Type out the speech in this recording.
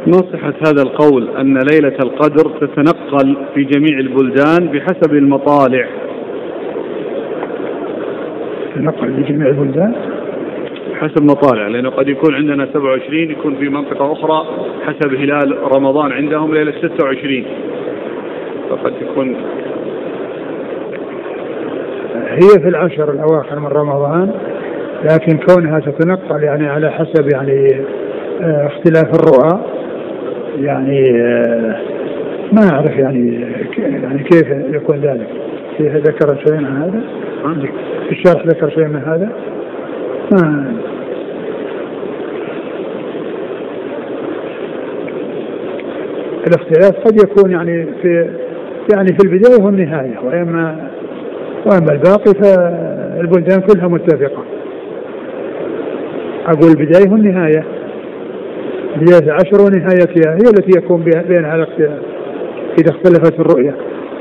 ما صحة هذا القول أن ليلة القدر تتنقل في جميع البلدان بحسب المطالع؟ تتنقل في جميع البلدان حسب مطالع، لأنه قد يكون عندنا 27 يكون في منطقة أخرى حسب هلال رمضان عندهم ليلة 26، فقد تكون هي في العشر الأواخر من رمضان، لكن كونها تتنقل يعني على حسب يعني اختلاف الرؤى، يعني ما أعرف يعني كيف يكون ذلك. كيف ذكر شيء من هذا؟ في الشرح ذكر شيء من هذا؟ الاختلاف قد يكون يعني في البداية والنهاية، وأما الباقي فالبلدان كلها متفقة. أقول البداية والنهاية، بداية العشر ونهايتها هي التي يكون بينها الاختلاف إذا اختلفت الرؤية.